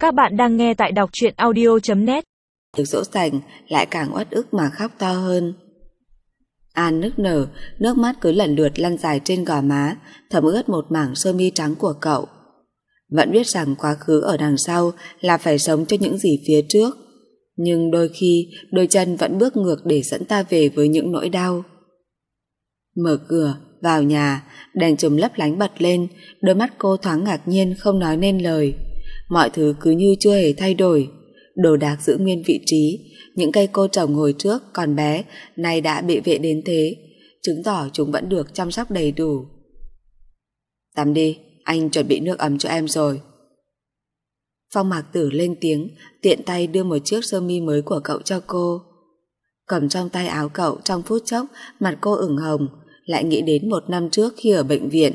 Các bạn đang nghe tại đọc truyện audio.net. Được dỗ dành lại càng uất ức mà khóc to hơn. An nức nở, nước mắt cứ lần lượt lăn dài trên gò má, thấm ướt một mảng sơ mi trắng của cậu. Vẫn biết rằng quá khứ ở đằng sau là phải sống cho những gì phía trước, nhưng đôi khi đôi chân vẫn bước ngược để dẫn ta về với những nỗi đau. Mở cửa, vào nhà, đèn chùm lấp lánh bật lên, đôi mắt cô thoáng ngạc nhiên không nói nên lời. Mọi thứ cứ như chưa hề thay đổi, đồ đạc giữ nguyên vị trí, những cây cô trồng hồi trước còn bé nay đã bị vệ đến thế, chứng tỏ chúng vẫn được chăm sóc đầy đủ. Tắm đi, anh chuẩn bị nước ấm cho em rồi. Phong Mạc Tử lên tiếng, tiện tay đưa một chiếc sơ mi mới của cậu cho cô. Cầm trong tay áo cậu, trong phút chốc mặt cô ửng hồng, lại nghĩ đến 1 năm trước khi ở bệnh viện.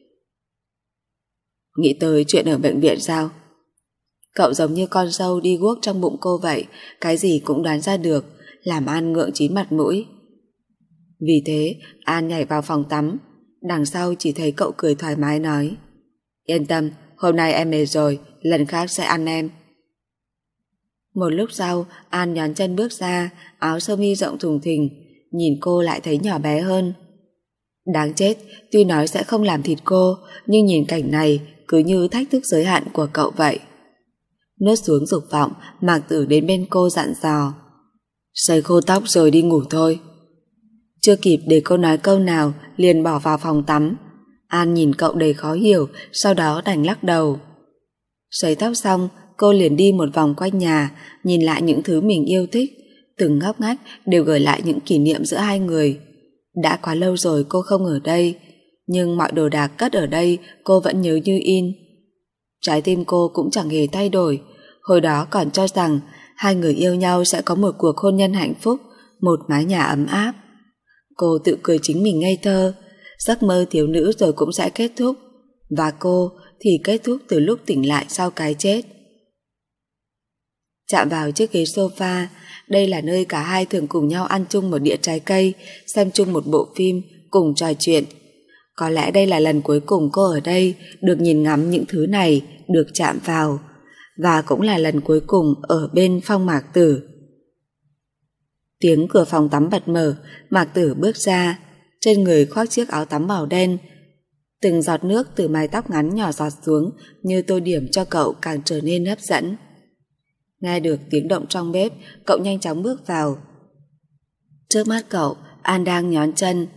Nghĩ tới chuyện ở bệnh viện sao? Cậu giống như con sâu đi guốc trong bụng cô vậy, cái gì cũng đoán ra được, làm An ngượng chín mặt mũi. Vì thế, An nhảy vào phòng tắm, đằng sau chỉ thấy cậu cười thoải mái nói: Yên tâm, hôm nay em mệt rồi, lần khác sẽ ăn em. Một lúc sau, An nhón chân bước ra, áo sơ mi rộng thùng thình, nhìn cô lại thấy nhỏ bé hơn. Đáng chết, tuy nói sẽ không làm thịt cô, nhưng nhìn cảnh này cứ như thách thức giới hạn của cậu vậy. Nuốt xuống dục vọng, Mạc Tử đến bên cô dặn dò: Sấy khô tóc rồi đi ngủ thôi. Chưa kịp để cô nói câu nào, liền bỏ vào phòng tắm. An nhìn cậu đầy khó hiểu, sau đó đành lắc đầu. Sấy tóc xong, cô liền đi một vòng quanh nhà, nhìn lại những thứ mình yêu thích, từng ngóc ngách đều gửi lại những kỷ niệm giữa hai người. Đã quá lâu rồi cô không ở đây, nhưng mọi đồ đạc cất ở đây cô vẫn nhớ như in. Trái tim cô cũng chẳng hề thay đổi, hồi đó còn cho rằng hai người yêu nhau sẽ có một cuộc hôn nhân hạnh phúc, một mái nhà ấm áp. Cô tự cười chính mình ngây thơ, giấc mơ thiếu nữ rồi cũng sẽ kết thúc, và cô thì kết thúc từ lúc tỉnh lại sau cái chết. Chạm vào chiếc ghế sofa, đây là nơi cả hai thường cùng nhau ăn chung một đĩa trái cây, xem chung một bộ phim, cùng trò chuyện. Có lẽ đây là lần cuối cùng cô ở đây được nhìn ngắm những thứ này, được chạm vào, và cũng là lần cuối cùng ở bên Phong Mạc Tử. Tiếng cửa phòng tắm bật mở, Mạc Tử bước ra, trên người khoác chiếc áo tắm màu đen. Từng giọt nước từ mái tóc ngắn nhỏ giọt xuống như tô điểm cho cậu càng trở nên hấp dẫn. Nghe được tiếng động trong bếp, cậu nhanh chóng bước vào. Trước mắt cậu, An đang nhón chân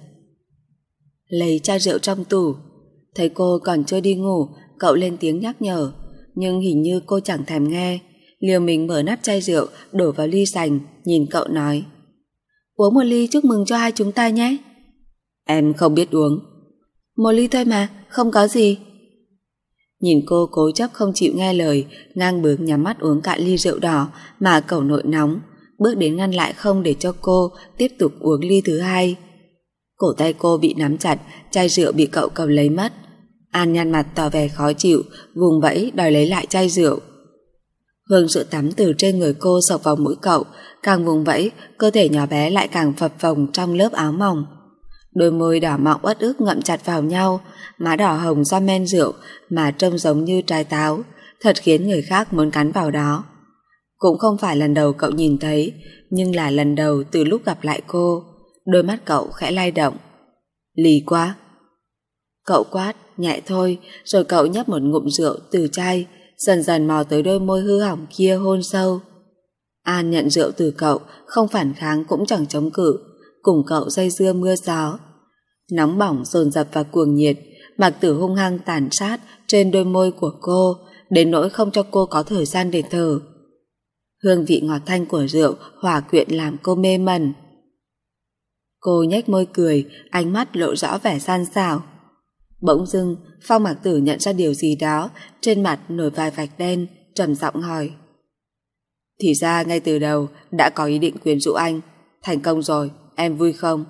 lấy chai rượu trong tủ. Thấy cô còn chưa đi ngủ, cậu lên tiếng nhắc nhở, nhưng hình như cô chẳng thèm nghe, liều mình mở nắp chai rượu đổ vào ly sành, nhìn cậu nói: Uống một ly chúc mừng cho hai chúng ta nhé. Em không biết uống. Một ly thôi mà, không có gì. Nhìn cô cố chấp không chịu nghe lời, ngang bướng nhắm mắt uống cạn ly rượu đỏ mà cậu nội nóng, bước đến ngăn lại không để cho cô tiếp tục uống ly thứ hai. Cổ tay cô bị nắm chặt, chai rượu bị cậu cầm lấy mất. An nhăn mặt tỏ vẻ khó chịu, vùng vẫy đòi lấy lại chai rượu. Hương rượu tắm từ trên người cô sộc vào mũi cậu, càng vùng vẫy, cơ thể nhỏ bé lại càng phập phồng trong lớp áo mỏng. Đôi môi đỏ mọng uất ức ngậm chặt vào nhau, má đỏ hồng do men rượu mà trông giống như trái táo, thật khiến người khác muốn cắn vào đó. Cũng không phải lần đầu cậu nhìn thấy, nhưng là lần đầu từ lúc gặp lại cô. Đôi mắt cậu khẽ lay động. Lì quá. Cậu quát, nhẹ thôi, rồi cậu nhấp một ngụm rượu từ chai, dần dần mò tới đôi môi hư hỏng kia hôn sâu. An nhận rượu từ cậu, không phản kháng cũng chẳng chống cự, cùng cậu dây dưa mưa gió. Nóng bỏng dồn dập và cuồng nhiệt, Mạc Tử hung hăng tàn sát trên đôi môi của cô, đến nỗi không cho cô có thời gian để thở. Hương vị ngọt thanh của rượu hòa quyện làm cô mê mẩn. Cô nhếch môi cười, ánh mắt lộ rõ vẻ gian xảo. Bỗng dưng, Phong Mạc Tử nhận ra điều gì đó, trên mặt nổi vài vạch đen, trầm giọng hỏi: Thì ra ngay từ đầu đã có ý định quyến rũ anh, thành công rồi, em vui không?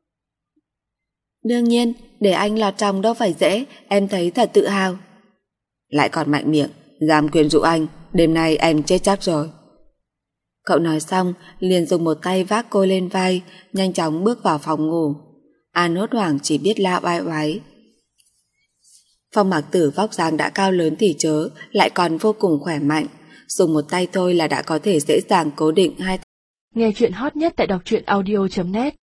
Đương nhiên, để anh lọt trong đâu phải dễ, em thấy thật tự hào. Lại còn mạnh miệng, dám quyến rũ anh, đêm nay em chết chắc rồi. Cậu nói xong, liền dùng một tay vác cô lên vai, nhanh chóng bước vào phòng ngủ. An hốt hoảng chỉ biết la oai oái. Phong Mạc Tử vóc dáng đã cao lớn thì chớ, lại còn vô cùng khỏe mạnh. dùng một tay thôi là đã có thể dễ dàng cố định hai. Nghe chuyện hot nhất tại đọc truyện audio.net